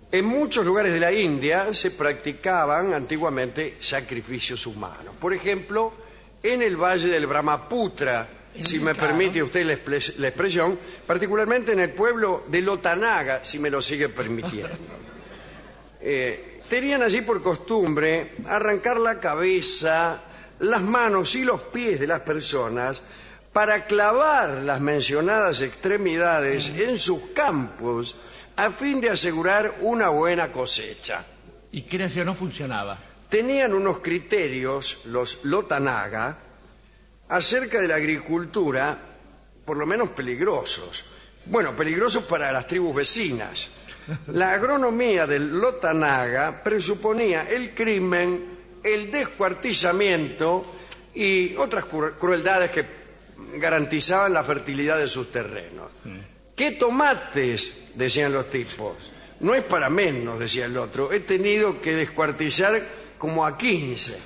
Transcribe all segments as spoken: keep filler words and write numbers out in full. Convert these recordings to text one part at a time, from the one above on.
En muchos lugares de la India se practicaban antiguamente sacrificios humanos. Por ejemplo, en el valle del Brahmaputra, si me claro. permite usted la, expres- la expresión, particularmente en el pueblo de Lotanaga, si me lo sigue permitiendo. Eh, tenían allí por costumbre arrancar la cabeza, las manos y los pies de las personas para clavar las mencionadas extremidades en sus campos a fin de asegurar una buena cosecha. Y créase o no, funcionaba. Tenían unos criterios, los Lotanaga, acerca de la agricultura, por lo menos peligrosos. Bueno, peligrosos para las tribus vecinas. La agronomía del Lotanaga presuponía el crimen, el descuartizamiento y otras crueldades que garantizaban la fertilidad de sus terrenos. ¿Qué tomates?, decían los tipos. No es para menos, decía el otro. He tenido que descuartizar como a quince.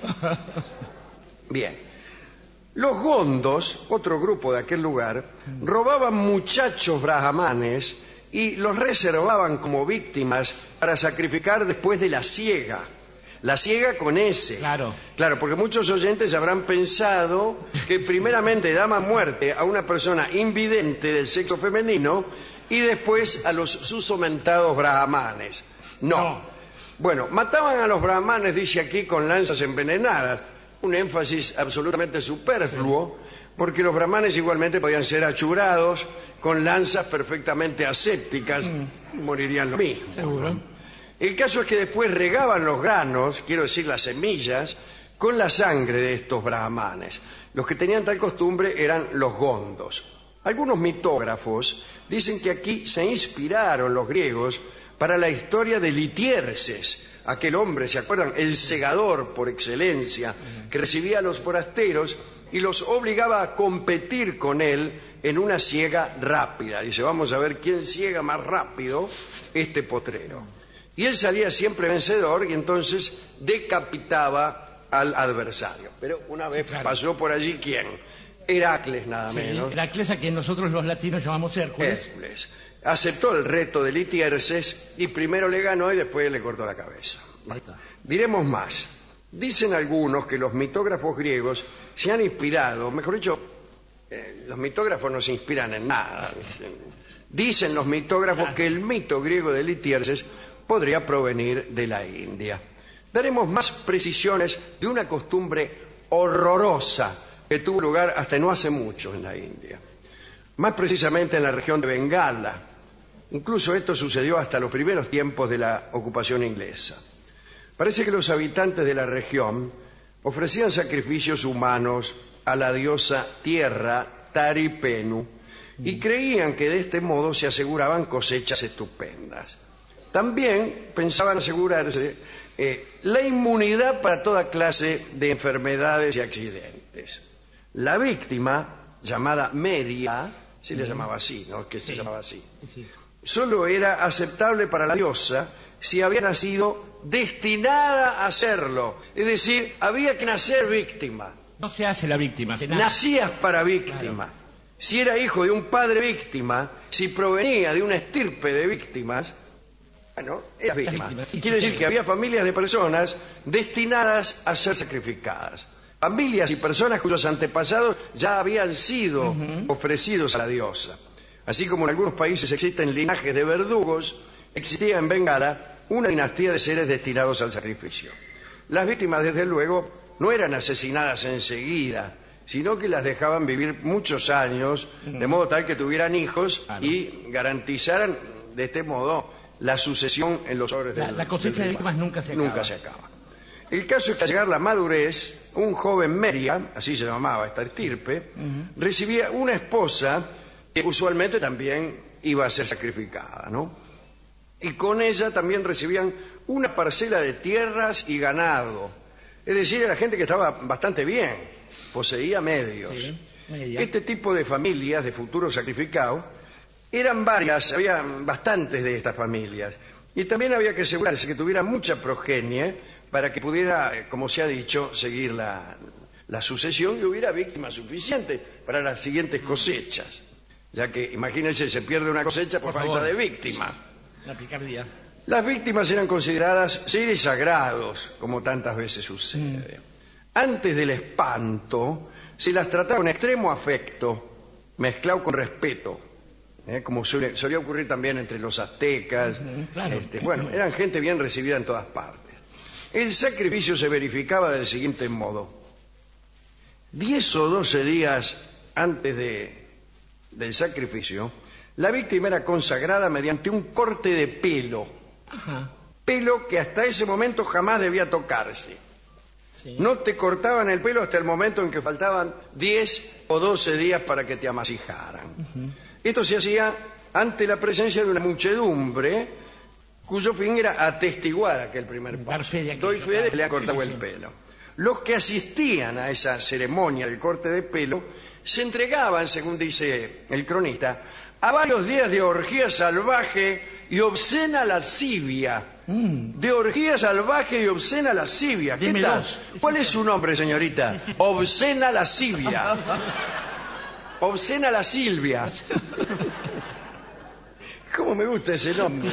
Bien. Los gondos, otro grupo de aquel lugar, robaban muchachos brahmanes y los reservaban como víctimas para sacrificar después de la siega. La siega con S. Claro. Claro, porque muchos oyentes habrán pensado que primeramente daban muerte a una persona invidente del sexo femenino y después a los susomentados brahmanes. No. No. Bueno, mataban a los brahmanes, dice aquí, con lanzas envenenadas. Un énfasis absolutamente superfluo, porque los brahmanes igualmente podían ser achurados con lanzas perfectamente asépticas y morirían lo mismo. Seguro. El caso es que después regaban los granos, quiero decir las semillas, con la sangre de estos brahmanes. Los que tenían tal costumbre eran los gondos. Algunos mitógrafos dicen que aquí se inspiraron los griegos para la historia de Litierses, aquel hombre, ¿se acuerdan? El segador por excelencia, que recibía a los forasteros y los obligaba a competir con él en una siega rápida. Dice, vamos a ver quién siega más rápido este potrero. Y él salía siempre vencedor y entonces decapitaba al adversario. Pero una vez claro. pasó por allí, ¿quién? Heracles, nada Sí, menos. Heracles, a quien nosotros los latinos llamamos Hércules. Hércules. Aceptó el reto de Litierses y primero le ganó y después le cortó la cabeza. Diremos más. Dicen algunos que los mitógrafos griegos se han inspirado, mejor dicho, eh, los mitógrafos no se inspiran en nada. Dicen los mitógrafos Claro. que el mito griego de Litierses podría provenir de la India. Daremos más precisiones de una costumbre horrorosa que tuvo lugar hasta no hace mucho en la India. Más precisamente en la región de Bengala. Incluso esto sucedió hasta los primeros tiempos de la ocupación inglesa. Parece que los habitantes de la región ofrecían sacrificios humanos a la diosa tierra Taripenu y creían que de este modo se aseguraban cosechas estupendas. También pensaban asegurarse eh, la inmunidad para toda clase de enfermedades y accidentes. La víctima, llamada Meria, se le llamaba así, ¿no? Que se Sí. llamaba así. Sí. Solo era aceptable para la diosa si había nacido destinada a serlo. Es decir, había que nacer víctima. No se hace la víctima, se nace. Nacías para víctima. Claro. Si era hijo de un padre víctima, si provenía de una estirpe de víctimas, bueno, eras víctima. víctima, sí, Quiere sí, decir sí. que había familias de personas destinadas a ser sacrificadas. Familias y personas cuyos antepasados ya habían sido uh-huh. ofrecidos a la diosa. Así como en algunos países existen linajes de verdugos, existía en Bengala una dinastía de seres destinados al sacrificio. Las víctimas, desde luego, no eran asesinadas enseguida, sino que las dejaban vivir muchos años, uh-huh. de modo tal que tuvieran hijos ah, no. y garantizaran de este modo la sucesión en los sobres del La, la cosecha del de víctimas nunca se acaba. Nunca se acaba. El caso es que al llegar la madurez, un joven Meria, así se llamaba esta estirpe, uh-huh. recibía una esposa que usualmente también iba a ser sacrificada, ¿no? Y con ella también recibían una parcela de tierras y ganado. Es decir, era gente que estaba bastante bien, poseía medios. Sí, media. Este tipo de familias de futuros sacrificados eran varias, había bastantes de estas familias. Y también había que asegurarse que tuviera mucha progenie para que pudiera, como se ha dicho, seguir la, la sucesión y hubiera víctimas suficientes para las siguientes cosechas. Ya que, imagínense, se pierde una cosecha por, por falta de víctima. La picardía. Las víctimas eran consideradas seres sagrados, como tantas veces sucede. Mm. Antes del espanto, se las trataba con extremo afecto, mezclado con respeto, ¿eh? como suele, solía ocurrir también entre los aztecas. Uh-huh, claro. este, bueno, eran gente bien recibida en todas partes. El sacrificio se verificaba del siguiente modo. Diez o doce días antes de, del sacrificio, la víctima era consagrada mediante un corte de pelo. Ajá. Pelo que hasta ese momento jamás debía tocarse. Sí. No te cortaban el pelo hasta el momento en que faltaban diez o doce días para que te amasijaran. Uh-huh. Esto se hacía ante la presencia de una muchedumbre cuyo fin era atestiguar aquel primer paso. Doy fe de que le ha cortado sí, sí, el pelo. Los que asistían a esa ceremonia del corte de pelo se entregaban, según dice el cronista, a varios días de orgía salvaje y obscena lascivia. Mm. De orgía salvaje y obscena lascivia. ¿Qué Dímelo. tal? ¿Cuál es su nombre, señorita? Obscena lascivia. Obscena la Silvia. ¿Cómo me gusta ese nombre?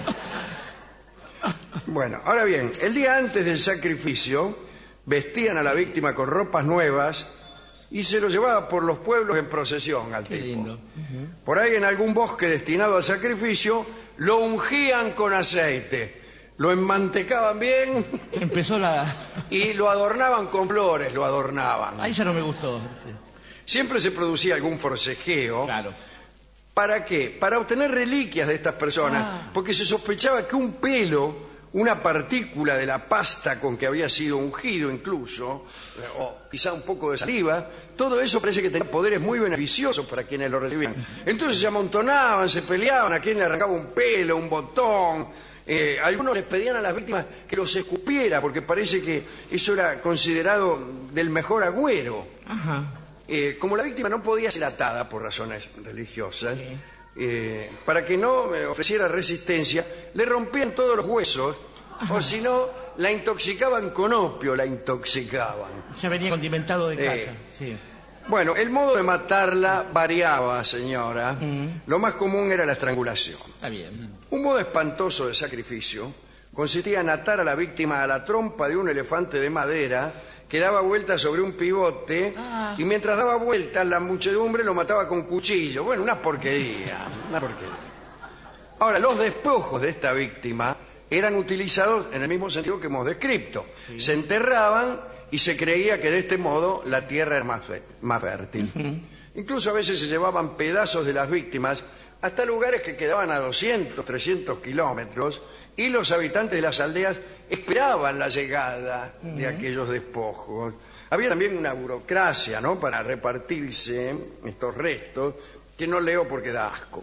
Bueno, ahora bien, el día antes del sacrificio vestían a la víctima con ropas nuevas y se lo llevaba por los pueblos en procesión al Qué tipo. lindo. Uh-huh. Por ahí en algún bosque destinado al sacrificio lo ungían con aceite, lo enmantecaban bien. Empezó la... y lo adornaban con flores, lo adornaban. Ahí ya no me gustó. Siempre se producía algún forcejeo. Claro. ¿Para qué? Para obtener reliquias de estas personas, ah. porque se sospechaba que un pelo, una partícula de la pasta con que había sido ungido incluso, o quizá un poco de saliva, todo eso parece que tenía poderes muy beneficiosos para quienes lo recibían. Entonces se amontonaban, se peleaban, a quien le arrancaba un pelo, un botón. Eh, algunos les pedían a las víctimas que los escupiera, porque parece que eso era considerado del mejor agüero. Ajá. Eh, como la víctima no podía ser atada por razones religiosas, sí. eh, para que no eh, ofreciera resistencia, le rompían todos los huesos, Ajá. o si no, la intoxicaban con opio, la intoxicaban. Ya venía condimentado de casa, eh, sí. Bueno, el modo de matarla variaba, señora. Mm. Lo más común era la estrangulación. Está bien. Un modo espantoso de sacrificio consistía en atar a la víctima a la trompa de un elefante de madera que daba vueltas sobre un pivote, ah. y mientras daba vueltas la muchedumbre lo mataba con cuchillo. Bueno, una porquería, una porquería. Ahora, los despojos de esta víctima eran utilizados en el mismo sentido que hemos descrito. Sí. Se enterraban y se creía que de este modo la tierra era más, más fértil. Uh-huh. Incluso a veces se llevaban pedazos de las víctimas hasta lugares que quedaban a doscientos, trescientos kilómetros, y los habitantes de las aldeas esperaban la llegada uh-huh. de aquellos despojos. Había también una burocracia, ¿no?, para repartirse estos restos, que no leo porque da asco.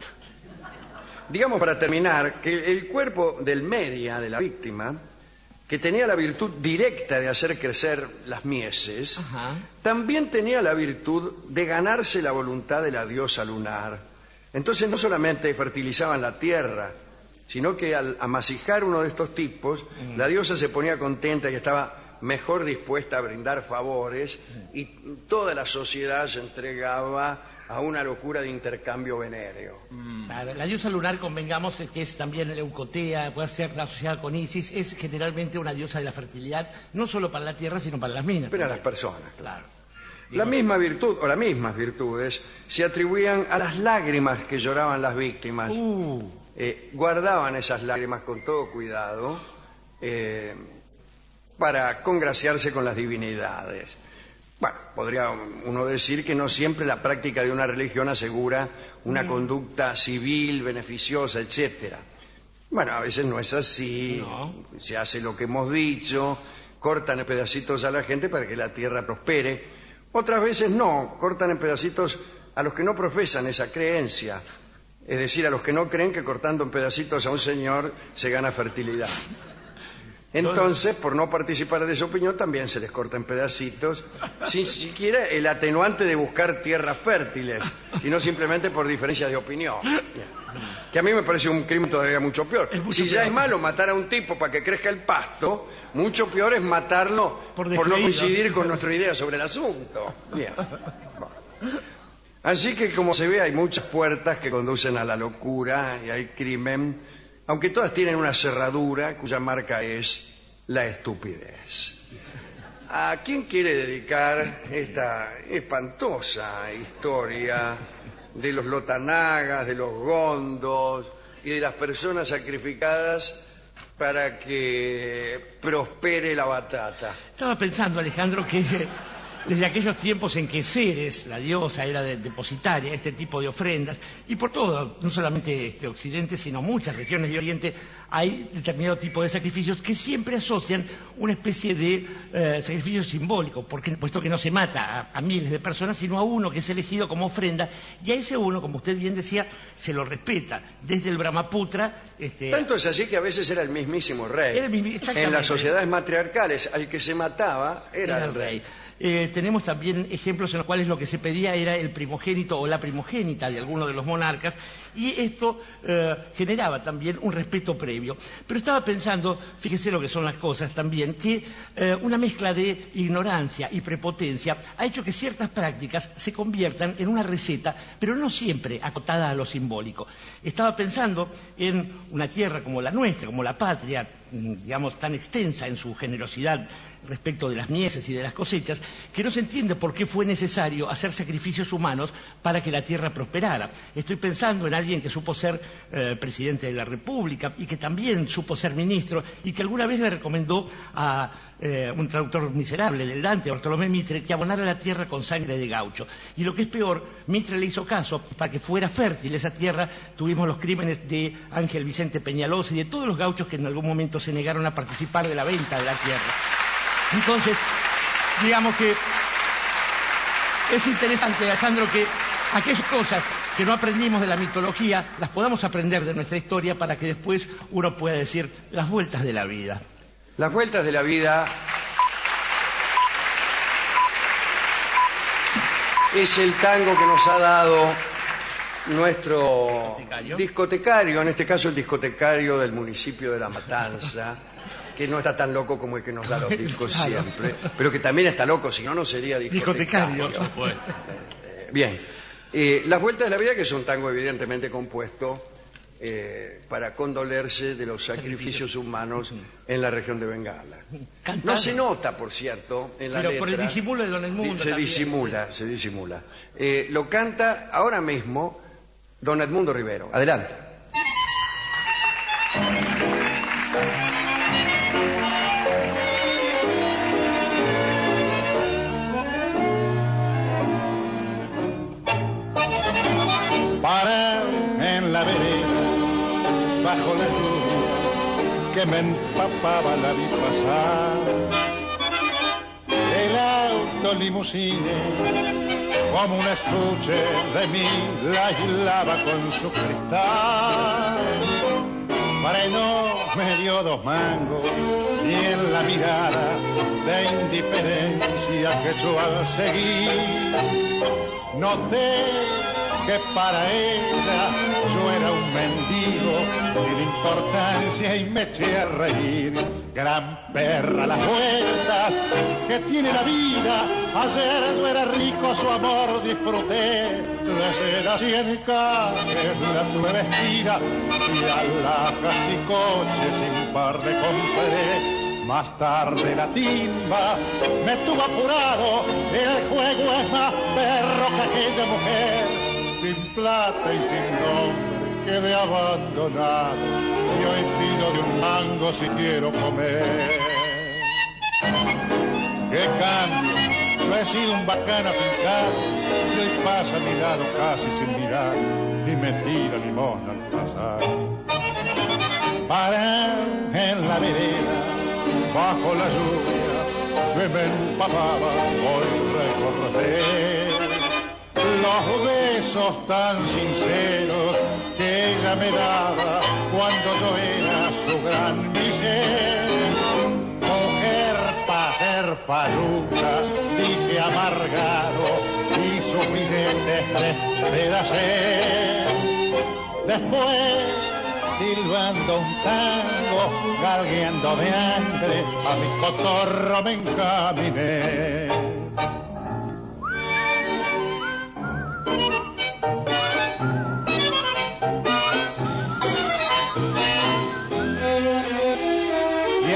Digamos, para terminar, que el cuerpo del media, de la víctima, que tenía la virtud directa de hacer crecer las mieses, uh-huh. también tenía la virtud de ganarse la voluntad de la diosa lunar. Entonces no solamente fertilizaban la tierra, sino que al amasijar uno de estos tipos, mm. la diosa se ponía contenta y estaba mejor dispuesta a brindar favores, mm. y toda la sociedad se entregaba a una locura de intercambio venéreo. Mm. La diosa lunar, convengamos, que es también Leucotea, puede ser asociada con Isis, es generalmente una diosa de la fertilidad, no solo para la tierra, sino para las minas. Pero a las personas, claro. La misma virtud, o las mismas virtudes, se atribuían a las lágrimas que lloraban las víctimas. Uh. Eh, guardaban esas lágrimas con todo cuidado eh, para congraciarse con las divinidades. Bueno, podría uno decir que no siempre la práctica de una religión asegura una mm. conducta civil, beneficiosa, etcétera. Bueno, a veces no es así, no. Se hace lo que hemos dicho, cortan en pedacitos a la gente para que la tierra prospere. Otras veces no, cortan en pedacitos a los que no profesan esa creencia. Es decir, a los que no creen que cortando en pedacitos a un señor se gana fertilidad. Entonces, por no participar de su opinión, también se les corta en pedacitos, sin siquiera el atenuante de buscar tierras fértiles, sino simplemente por diferencias de opinión. Que a mí me parece un crimen todavía mucho peor. Mucho si ya peor. Es malo matar a un tipo para que crezca el pasto, mucho peor es matarlo por, por no coincidir con nuestra idea sobre el asunto. Bien. Bueno. Así que, como se ve, hay muchas puertas que conducen a la locura y al crimen, aunque todas tienen una cerradura cuya marca es la estupidez. ¿A quién quiere dedicar esta espantosa historia de los lotanagas, de los gondos y de las personas sacrificadas para que prospere la batata? Estaba pensando, Alejandro, que desde aquellos tiempos en que Ceres, la diosa, era de, depositaria de este tipo de ofrendas, y por todo, no solamente este Occidente, sino muchas regiones de Oriente, hay determinado tipo de sacrificios que siempre asocian una especie de eh, sacrificio simbólico, porque, puesto que no se mata a, a miles de personas, sino a uno que es elegido como ofrenda, y a ese uno, como usted bien decía, se lo respeta, desde el Brahmaputra. Este, Tanto es así que a veces era el mismísimo rey. Era el mismi- en las sociedades matriarcales, al que se mataba era, era el rey. Eh, tenemos también ejemplos en los cuales lo que se pedía era el primogénito o la primogénita de alguno de los monarcas, y esto eh, generaba también un respeto previo. Pero estaba pensando, fíjese lo que son las cosas también, que eh, una mezcla de ignorancia y prepotencia ha hecho que ciertas prácticas se conviertan en una receta, pero no siempre acotada a lo simbólico. Estaba pensando en una tierra como la nuestra, como la patria, digamos, tan extensa en su generosidad respecto de las mieses y de las cosechas, que no se entiende por qué fue necesario hacer sacrificios humanos para que la tierra prosperara. Estoy pensando en alguien que supo ser eh, presidente de la República y que también supo ser ministro y que alguna vez le recomendó a eh, un traductor miserable del Dante, Bartolomé Mitre, que abonara la tierra con sangre de gaucho. Y lo que es peor, Mitre le hizo caso para que fuera fértil esa tierra. Tuvimos los crímenes de Ángel Vicente Peñalosa y de todos los gauchos que en algún momento se negaron a participar de la venta de la tierra. Entonces, digamos que es interesante, Alejandro, que aquellas cosas que no aprendimos de la mitología las podamos aprender de nuestra historia para que después uno pueda decir las vueltas de la vida. Las vueltas de la vida es el tango que nos ha dado nuestro ¿Discotecario? discotecario, en este caso el discotecario del municipio de La Matanza, que no está tan loco como el que nos da los discos Claro. siempre, pero que también está loco, si no, no sería discotecario. Discotecario. Eh, Bien. Eh, Las vueltas de la vida, que es un tango evidentemente compuesto eh, para condolerse de los sacrificios humanos en la región de Bengala. Cantado. No se nota, por cierto, en la Pero letra. por el disimulo de Don Edmundo Se también, disimula, se disimula. Eh, lo canta ahora mismo Don Edmundo Rivero. Adelante. Parar en la vereda, bajo la lluvia que me empapaba la vi pasar. El auto limusine, como un estuche de mí, la aislaba con su cristal. Frenó, me dio dos mangos, y en la mirada de indiferencia que yo al seguir, noté que para ella yo era un mendigo sin importancia y me eché a reír. Gran perra las vueltas que tiene la vida, ayer yo era rico, su amor disfruté, de seda cien calles la tuve vestida y alhajas y coches sin par le compré. Más tarde la timba me tuvo apurado, el juego es más perro que aquella mujer. Sin plata y sin nombre quedé abandonado y hoy pido de un mango si quiero comer. ¡Qué cambio! No he sido un bacán afincado y hoy pasa a mi lado casi sin mirar y me tira limosna al pasar. Parar en la vereda bajo la lluvia que me empapaba, hoy recordé los besos tan sinceros que ella me daba cuando yo era su gran miser. Mujer pa' ser payuca, dije amargado, y su billete despedacé. Después, silbando un tango, galgueando de hambre, a mi cotorro me encaminé.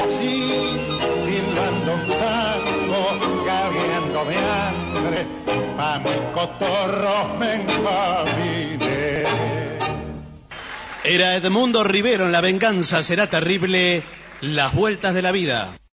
así, silbando un tango, gagueando mi hambre, pa' mi cotorro me encaminé. Era Edmundo Rivero en La venganza será terrible, las vueltas de la vida.